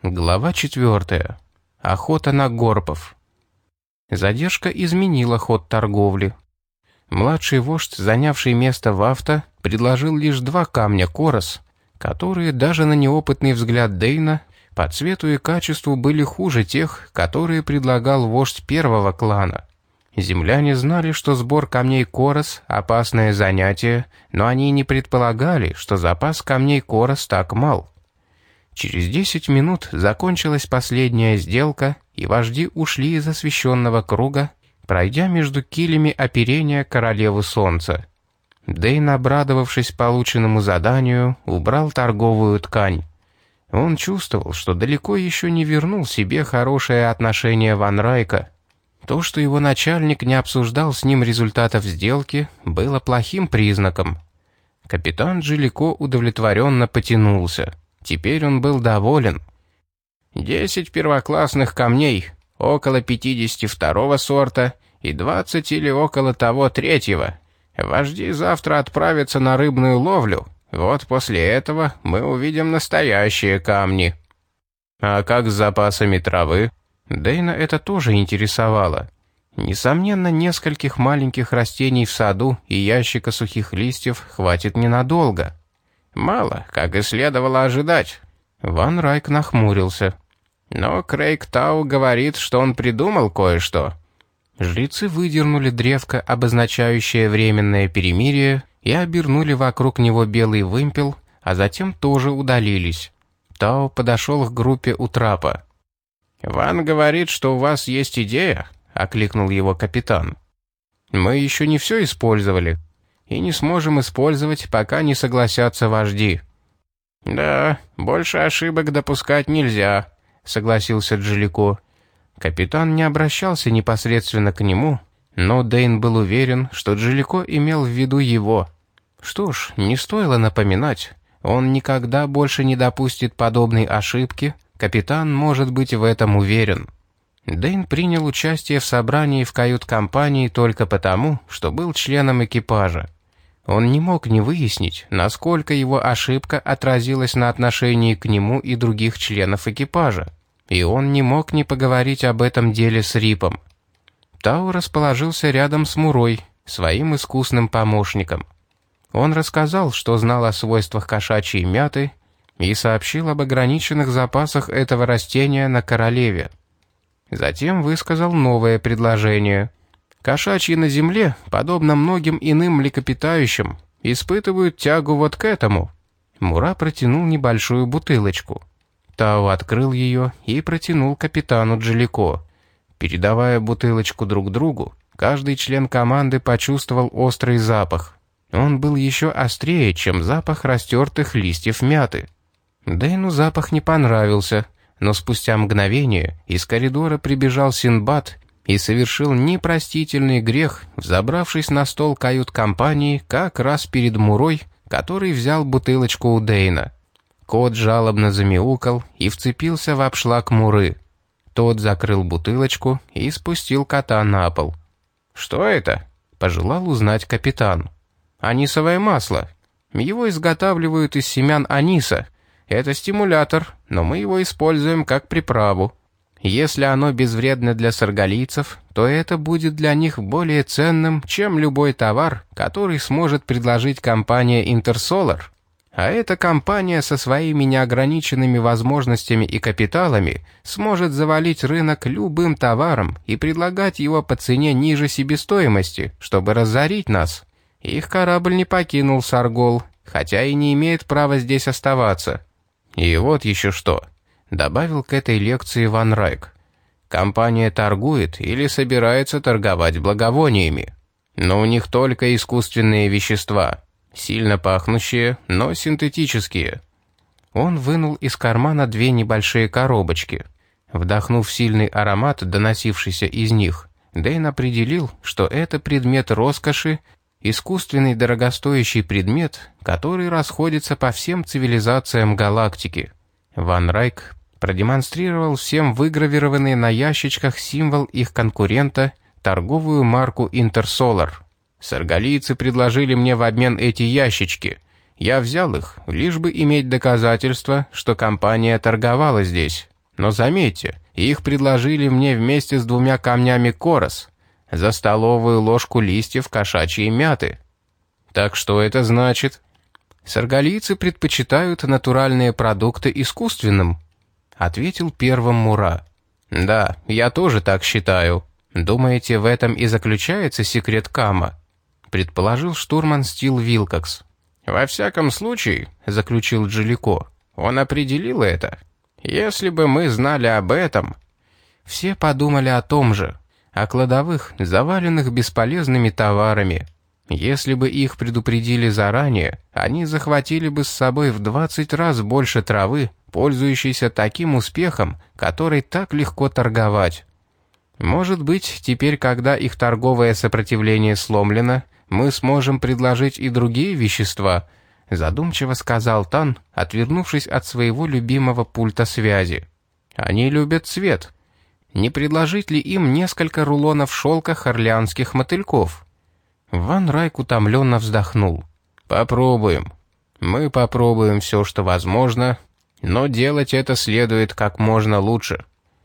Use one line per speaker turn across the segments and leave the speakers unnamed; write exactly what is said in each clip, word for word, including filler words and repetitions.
Глава четвертая. Охота на горпов. Задержка изменила ход торговли. Младший вождь, занявший место в авто, предложил лишь два камня корос, которые даже на неопытный взгляд Дейна по цвету и качеству были хуже тех, которые предлагал вождь первого клана. Земляне знали, что сбор камней корос – опасное занятие, но они не предполагали, что запас камней корос так мал. Через десять минут закончилась последняя сделка, и вожди ушли из освещенного круга, пройдя между килями оперения королевы солнца. Дейн, обрадовавшись полученному заданию, убрал торговую ткань. Он чувствовал, что далеко еще не вернул себе хорошее отношение Ван Райка. То, что его начальник не обсуждал с ним результатов сделки, было плохим признаком. Капитан Джилико удовлетворенно потянулся. Теперь он был доволен. Десять первоклассных камней, около пятидесяти второго сорта и двадцать или около того третьего. Вожди завтра отправятся на рыбную ловлю. Вот после этого мы увидим настоящие камни. А как с запасами травы? Дейна это тоже интересовало. Несомненно, нескольких маленьких растений в саду и ящика сухих листьев хватит ненадолго. Мало, как и следовало ожидать. Ван Райк нахмурился. Но Крейг Тау говорит, что он придумал кое-что. Жрецы выдернули древко, обозначающее временное перемирие, и обернули вокруг него белый вымпел, а затем тоже удалились. Тао подошел к группе у трапа. «Ван говорит, что у вас есть идея?» — окликнул его капитан. «Мы еще не все использовали, и не сможем использовать, пока не согласятся вожди». «Да, больше ошибок допускать нельзя», — согласился Джилико. Капитан не обращался непосредственно к нему, но Дейн был уверен, что Джилико имел в виду его. Что ж, не стоило напоминать, он никогда больше не допустит подобной ошибки, капитан может быть в этом уверен. Дейн принял участие в собрании в кают-компании только потому, что был членом экипажа. Он не мог не выяснить, насколько его ошибка отразилась на отношении к нему и других членов экипажа, и он не мог не поговорить об этом деле с Рипом. Тау расположился рядом с Мурой, своим искусным помощником. Он рассказал, что знал о свойствах кошачьей мяты, и сообщил об ограниченных запасах этого растения на королеве. Затем высказал новое предложение. Кошачьи на земле, подобно многим иным млекопитающим, испытывают тягу вот к этому. Мура протянул небольшую бутылочку. Тао открыл ее и протянул капитану Джилико. Передавая бутылочку друг другу, каждый член команды почувствовал острый запах. Он был еще острее, чем запах растертых листьев мяты. Дейну запах не понравился, но спустя мгновение из коридора прибежал Синдбад и совершил непростительный грех, взобравшись на стол кают-компании как раз перед Мурой, который взял бутылочку у Дейна. Кот жалобно замяукал и вцепился в обшлаг Муры. Тот закрыл бутылочку и спустил кота на пол. «Что это?» — пожелал узнать капитан. «Анисовое масло. Его изготавливают из семян аниса. Это стимулятор, но мы его используем как приправу. Если оно безвредно для саргалийцев, то это будет для них более ценным, чем любой товар, который сможет предложить компания Intersolar. А эта компания со своими неограниченными возможностями и капиталами сможет завалить рынок любым товаром и предлагать его по цене ниже себестоимости, чтобы разорить нас. Их корабль не покинул Саргол, хотя и не имеет права здесь оставаться. И вот еще что», — добавил к этой лекции Ван Райк. «Компания торгует или собирается торговать благовониями. Но у них только искусственные вещества, сильно пахнущие, но синтетические». Он вынул из кармана две небольшие коробочки. Вдохнув сильный аромат, доносившийся из них, Дейн определил, что это предмет роскоши, искусственный дорогостоящий предмет, который расходится по всем цивилизациям галактики. Ван Райк продемонстрировал всем выгравированный на ящичках символ их конкурента, торговую марку Intersolar. «Саргалийцы предложили мне в обмен эти ящички. Я взял их, лишь бы иметь доказательства, что компания торговала здесь. Но заметьте, их предложили мне вместе с двумя камнями корос, за столовую ложку листьев кошачьей мяты. Так что это значит? Саргалийцы предпочитают натуральные продукты искусственным, ответил первым Мура. Да, я тоже так считаю. Думаете, в этом и заключается секрет Кама? Предположил штурман Стил Вилкокс. Во всяком случае, заключил Джалико, он определил это. Если бы мы знали об этом... Все подумали о том же, о кладовых, заваленных бесполезными товарами. Если бы их предупредили заранее, они захватили бы с собой в двадцать раз больше травы, пользующейся таким успехом, которой так легко торговать. Может быть, теперь, когда их торговое сопротивление сломлено, мы сможем предложить и другие вещества, задумчиво сказал Тан, отвернувшись от своего любимого пульта связи. Они любят цвет. Не предложить ли им несколько рулонов шелка орлеанских мотыльков? Ван Райк утомленно вздохнул. «Попробуем. Мы попробуем все, что возможно, но делать это следует как можно лучше».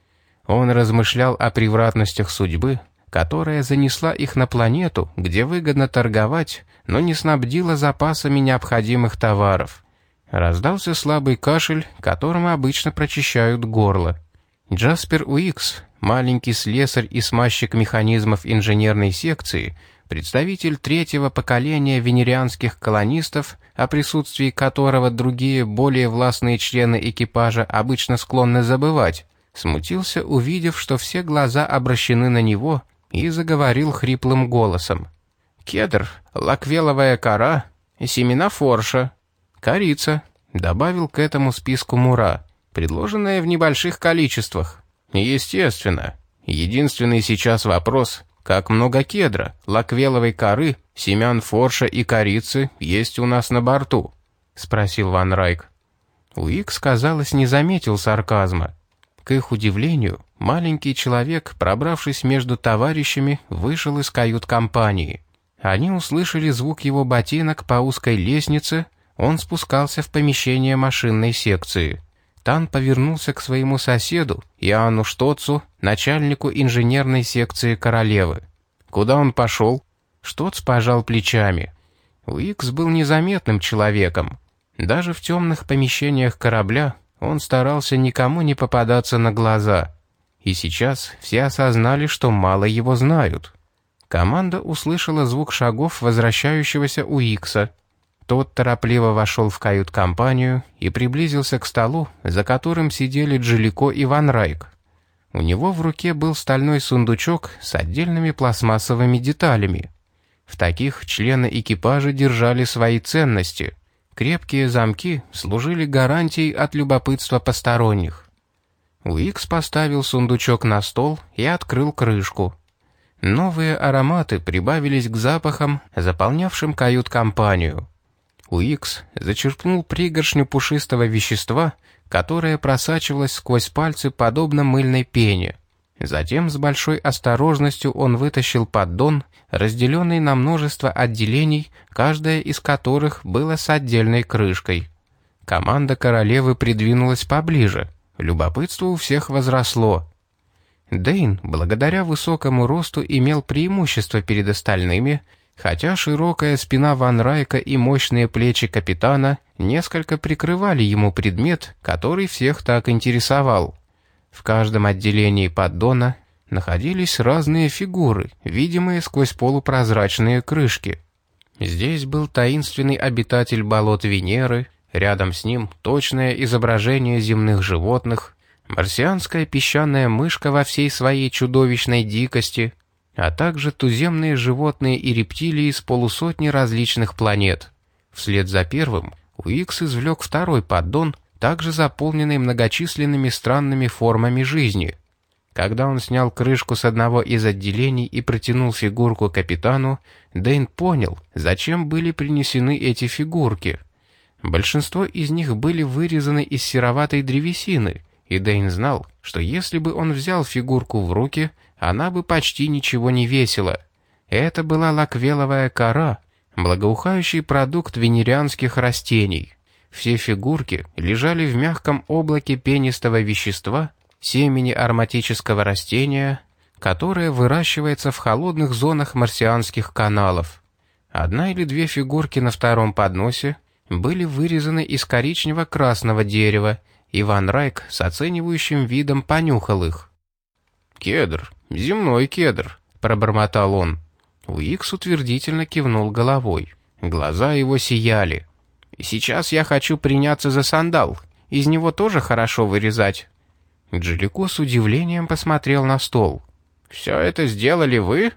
Он размышлял о превратностях судьбы, которая занесла их на планету, где выгодно торговать, но не снабдила запасами необходимых товаров. Раздался слабый кашель, которым обычно прочищают горло. Джаспер Уикс, маленький слесарь и смазчик механизмов инженерной секции, представитель третьего поколения венерианских колонистов, о присутствии которого другие, более властные члены экипажа обычно склонны забывать, смутился, увидев, что все глаза обращены на него, и заговорил хриплым голосом. «Кедр, лаквеловая кора, семена форша, корица», добавил к этому списку Мура, предложенная в небольших количествах. Естественно. Единственный сейчас вопрос, как много кедра, лаквеловой коры, семян форша и корицы есть у нас на борту? Спросил Ван Райк. Уикс, казалось, не заметил сарказма. К их удивлению, маленький человек, пробравшись между товарищами, вышел из кают-компании. Они услышали звук его ботинок по узкой лестнице, он спускался в помещение машинной секции. Тан повернулся к своему соседу, Иоанну Штоцу, начальнику инженерной секции королевы. Куда он пошел? Штоц пожал плечами. Уикс был незаметным человеком. Даже в темных помещениях корабля он старался никому не попадаться на глаза. И сейчас все осознали, что мало его знают. Команда услышала звук шагов возвращающегося Уикса. Тот торопливо вошел в кают-компанию и приблизился к столу, за которым сидели Джалико и Ван Райк. У него в руке был стальной сундучок с отдельными пластмассовыми деталями. В таких члены экипажа держали свои ценности. Крепкие замки служили гарантией от любопытства посторонних. Уикс поставил сундучок на стол и открыл крышку. Новые ароматы прибавились к запахам, заполнявшим кают-компанию. Уикс зачерпнул пригоршню пушистого вещества, которое просачивалось сквозь пальцы подобно мыльной пене. Затем с большой осторожностью он вытащил поддон, разделенный на множество отделений, каждое из которых было с отдельной крышкой. Команда королевы придвинулась поближе. Любопытство у всех возросло. Дэйн, благодаря высокому росту, имел преимущество перед остальными, хотя широкая спина Ван Райка и мощные плечи капитана несколько прикрывали ему предмет, который всех так интересовал. В каждом отделении поддона находились разные фигуры, видимые сквозь полупрозрачные крышки. Здесь был таинственный обитатель болот Венеры, рядом с ним точное изображение земных животных, марсианская песчаная мышка во всей своей чудовищной дикости, а также туземные животные и рептилии с полусотни различных планет. Вслед за первым Уикс извлек второй поддон, также заполненный многочисленными странными формами жизни. Когда он снял крышку с одного из отделений и протянул фигурку капитану, Дэйн понял, зачем были принесены эти фигурки. Большинство из них были вырезаны из сероватой древесины, и Дэйн знал, что если бы он взял фигурку в руки, она бы почти ничего не весила. Это была лаквеловая кора, благоухающий продукт венерианских растений. Все фигурки лежали в мягком облаке пенистого вещества, семени ароматического растения, которое выращивается в холодных зонах марсианских каналов. Одна или две фигурки на втором подносе были вырезаны из коричнево-красного дерева, и Ван Райк с оценивающим видом понюхал их. «Кедр, земной кедр», — пробормотал он. Уикс утвердительно кивнул головой. Глаза его сияли. «Сейчас я хочу приняться за сандал. Из него тоже хорошо вырезать». Джалико с удивлением посмотрел на стол. «Все это сделали вы?»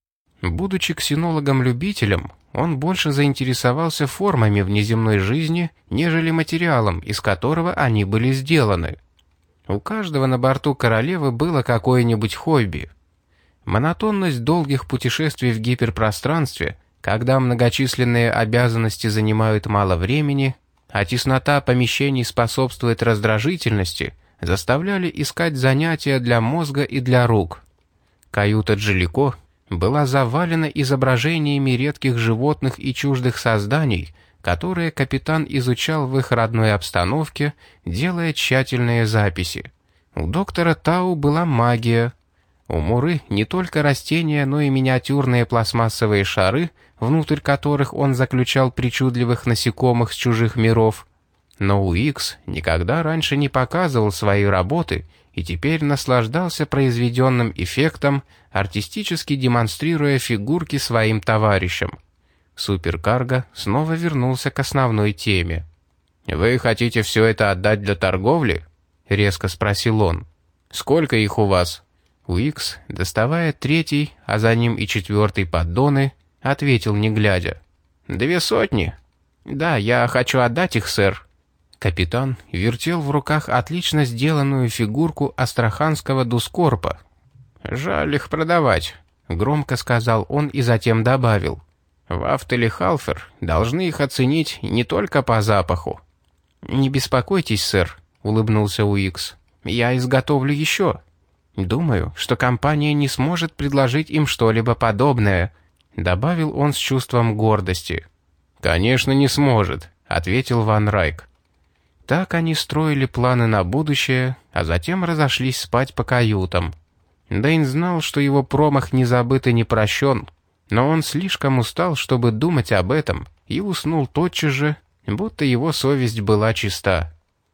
Будучи ксенологом-любителем, он больше заинтересовался формами внеземной жизни, нежели материалом, из которого они были сделаны. У каждого на борту королевы было какое-нибудь хобби. Монотонность долгих путешествий в гиперпространстве, когда многочисленные обязанности занимают мало времени, а теснота помещений способствует раздражительности, заставляли искать занятия для мозга и для рук. Каюта Джалико была завалена изображениями редких животных и чуждых созданий, которые капитан изучал в их родной обстановке, делая тщательные записи. У доктора Тау была магия. У Муры не только растения, но и миниатюрные пластмассовые шары, внутрь которых он заключал причудливых насекомых с чужих миров. Но Уикс никогда раньше не показывал свои работы и теперь наслаждался произведенным эффектом, артистически демонстрируя фигурки своим товарищам. Суперкарго снова вернулся к основной теме. «Вы хотите все это отдать для торговли?» — резко спросил он. «Сколько их у вас?» Уикс, доставая третий, а за ним и четвертый поддоны, ответил не глядя. «Две сотни?» «Да, я хочу отдать их, сэр». Капитан вертел в руках отлично сделанную фигурку астраханского дускорпа. «Жаль их продавать», — громко сказал он и затем добавил. «Вафт или Халфер должны их оценить не только по запаху». «Не беспокойтесь, сэр», — улыбнулся Уикс. «Я изготовлю еще. Думаю, что компания не сможет предложить им что-либо подобное», — добавил он с чувством гордости. «Конечно, не сможет», — ответил Ван Райк. Так они строили планы на будущее, а затем разошлись спать по каютам. Дэйн знал, что его промах не забыт и не прощен, но он слишком устал, чтобы думать об этом, и уснул тотчас же, будто его совесть была чиста.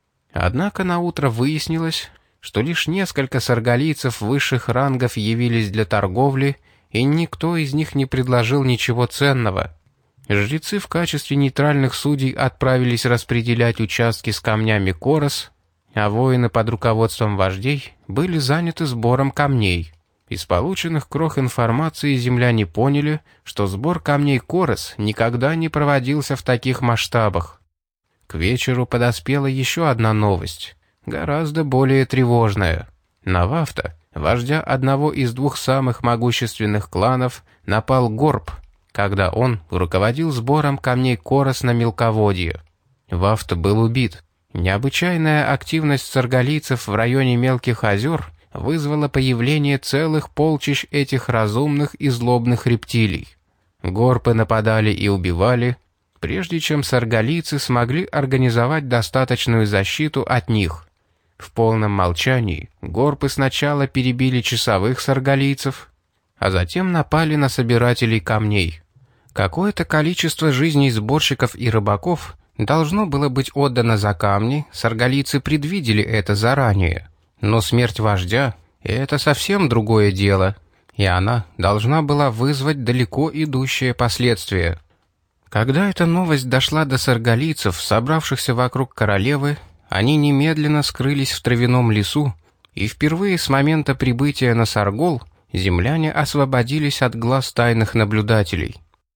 Однако наутро выяснилось, что лишь несколько саргалийцев высших рангов явились для торговли, и никто из них не предложил ничего ценного. Жрецы в качестве нейтральных судей отправились распределять участки с камнями Корос, а воины под руководством вождей были заняты сбором камней. Из полученных крох информации земляне поняли, что сбор камней Корос никогда не проводился в таких масштабах. К вечеру подоспела еще одна новость, гораздо более тревожная. На Вафта, вождя одного из двух самых могущественных кланов, напал Горб, когда он руководил сбором камней Корос на мелководье. Вафт был убит. Необычайная активность саргалийцев в районе Мелких озер вызвала появление целых полчищ этих разумных и злобных рептилий. Горпы нападали и убивали, прежде чем саргалийцы смогли организовать достаточную защиту от них. В полном молчании горпы сначала перебили часовых саргалийцев, а затем напали на собирателей камней. Какое-то количество жизней сборщиков и рыбаков должно было быть отдано за камни, саргалийцы предвидели это заранее. Но смерть вождя — это совсем другое дело, и она должна была вызвать далеко идущие последствия. Когда эта новость дошла до саргалийцев, собравшихся вокруг королевы, они немедленно скрылись в травяном лесу, и впервые с момента прибытия на Саргол земляне освободились от глаз тайных наблюдателей.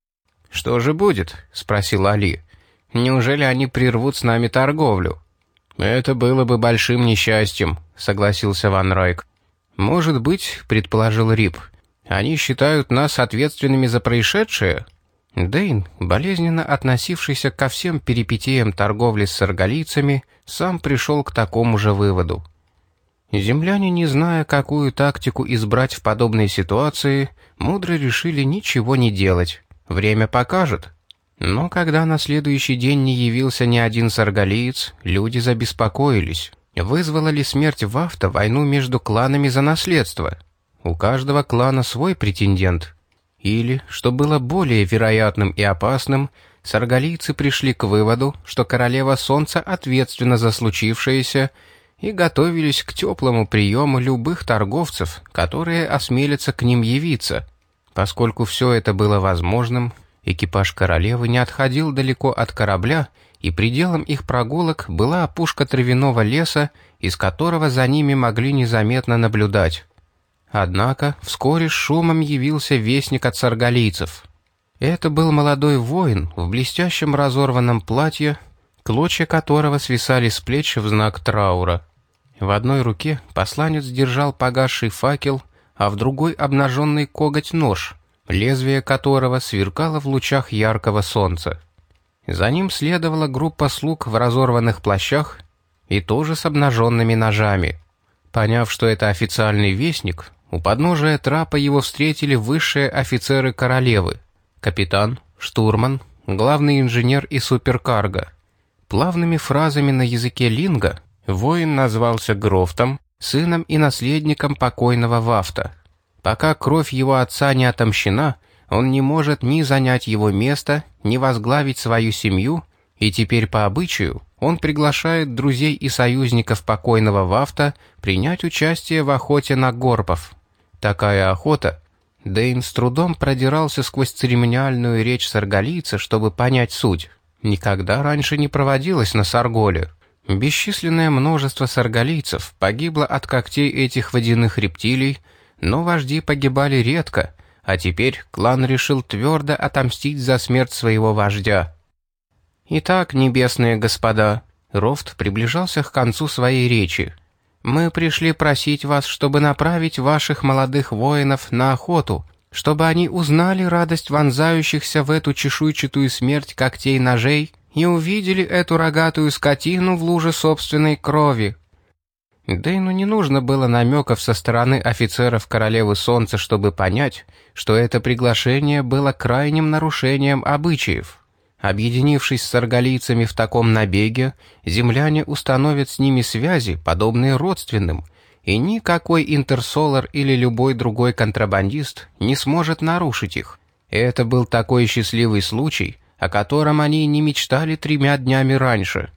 «Что же будет?» — спросил Али. «Неужели они прервут с нами торговлю?» «Это было бы большим несчастьем», — согласился Ван Райк. «Может быть», — предположил Рип, — «они считают нас ответственными за происшедшее?» Дэйн, болезненно относившийся ко всем перипетиям торговли с саргалийцами, сам пришел к такому же выводу. Земляне, не зная, какую тактику избрать в подобной ситуации, мудро решили ничего не делать. Время покажет. Но когда на следующий день не явился ни один саргалиец, люди забеспокоились. Вызвала ли смерть Вафта войну между кланами за наследство? У каждого клана свой претендент. Или, что было более вероятным и опасным, саргалийцы пришли к выводу, что королева Солнца ответственна за случившееся и готовились к теплому приему любых торговцев, которые осмелятся к ним явиться. Поскольку все это было возможным, экипаж королевы не отходил далеко от корабля, и пределом их прогулок была опушка травяного леса, из которого за ними могли незаметно наблюдать. Однако вскоре с шумом явился вестник от саргалийцев. Это был молодой воин в блестящем разорванном платье, клочья которого свисали с плеч в знак траура. В одной руке посланец держал погасший факел, а в другой обнаженный коготь-нож, лезвие которого сверкало в лучах яркого солнца. За ним следовала группа слуг в разорванных плащах и тоже с обнаженными ножами. Поняв, что это официальный вестник, у подножия трапа его встретили высшие офицеры королевы: капитан, штурман, главный инженер и суперкарго. Плавными фразами на языке линга воин назвался Грофтом, сыном и наследником покойного Вафта. Пока кровь его отца не отомщена, он не может ни занять его место, ни возглавить свою семью, и теперь по обычаю он приглашает друзей и союзников покойного Вафта принять участие в охоте на горпов. Такая охота... Дэйн с трудом продирался сквозь церемониальную речь саргалийца, чтобы понять суть. Никогда раньше не проводилась на Сарголе. Бесчисленное множество саргалийцев погибло от когтей этих водяных рептилий, но вожди погибали редко, а теперь клан решил твердо отомстить за смерть своего вождя. «Итак, небесные господа», Рофт приближался к концу своей речи, «мы пришли просить вас, чтобы направить ваших молодых воинов на охоту, чтобы они узнали радость вонзающихся в эту чешуйчатую смерть когтей ножей и увидели эту рогатую скотину в луже собственной крови». Дэйну не нужно было намеков со стороны офицеров Королевы Солнца, чтобы понять, что это приглашение было крайним нарушением обычаев. Объединившись с саргалийцами в таком набеге, земляне установят с ними связи, подобные родственным, и никакой интерсолар или любой другой контрабандист не сможет нарушить их. Это был такой счастливый случай, о котором они не мечтали тремя днями раньше.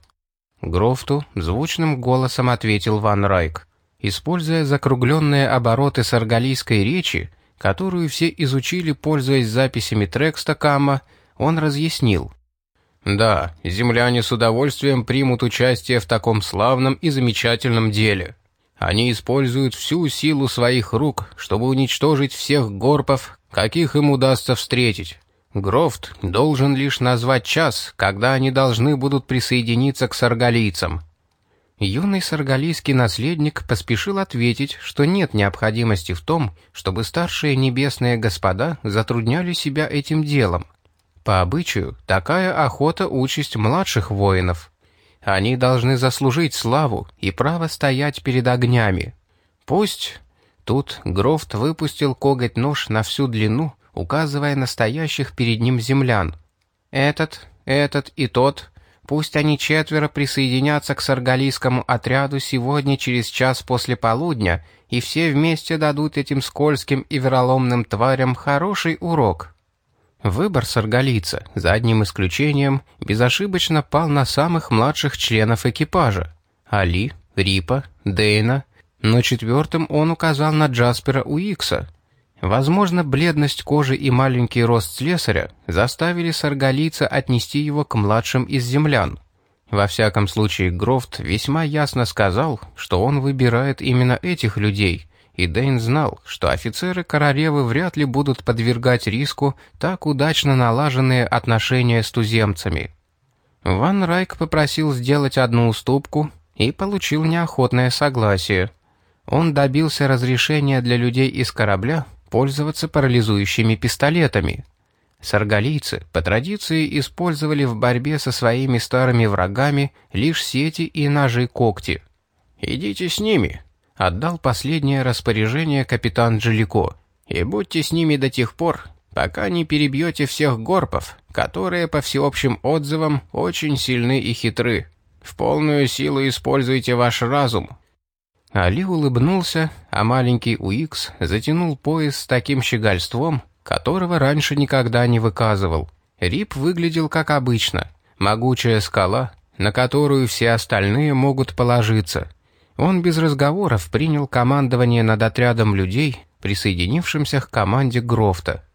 Грофту звучным голосом ответил Ван Райк. Используя закругленные обороты саргалийской речи, которую все изучили, пользуясь записями Трекстакама, он разъяснил. «Да, земляне с удовольствием примут участие в таком славном и замечательном деле. Они используют всю силу своих рук, чтобы уничтожить всех горпов, каких им удастся встретить. Грофт должен лишь назвать час, когда они должны будут присоединиться к саргалийцам». Юный саргалийский наследник поспешил ответить, что нет необходимости в том, чтобы старшие небесные господа затрудняли себя этим делом. По обычаю, такая охота — участь младших воинов. Они должны заслужить славу и право стоять перед огнями. Пусть... Тут Грофт выпустил коготь-нож на всю длину, указывая на стоящих перед ним землян. «Этот, этот и тот, пусть они четверо присоединятся к саргалийскому отряду сегодня через час после полудня, и все вместе дадут этим скользким и вероломным тварям хороший урок». Выбор саргалийца, за одним исключением, безошибочно пал на самых младших членов экипажа — Али, Рипа, Дэйна, но четвертым он указал на Джаспера Уикса. Возможно, бледность кожи и маленький рост слесаря заставили саргалийца отнести его к младшим из землян. Во всяком случае, Грофт весьма ясно сказал, что он выбирает именно этих людей, и Дэйн знал, что офицеры королевы вряд ли будут подвергать риску так удачно налаженные отношения с туземцами. Ван Райк попросил сделать одну уступку и получил неохотное согласие. Он добился разрешения для людей из корабля пользоваться парализующими пистолетами. Саргалийцы по традиции использовали в борьбе со своими старыми врагами лишь сети и ножи-когти. «Идите с ними», — отдал последнее распоряжение капитан Джалико, «и будьте с ними до тех пор, пока не перебьете всех горпов, которые, по всеобщим отзывам, очень сильны и хитры». В полную силу используйте ваш разум». Али улыбнулся, а маленький Уикс затянул пояс с таким щегольством, которого раньше никогда не выказывал. Рип выглядел как обычно. Могучая скала, на которую все остальные могут положиться. Он без разговоров принял командование над отрядом людей, присоединившимся к команде Грофта.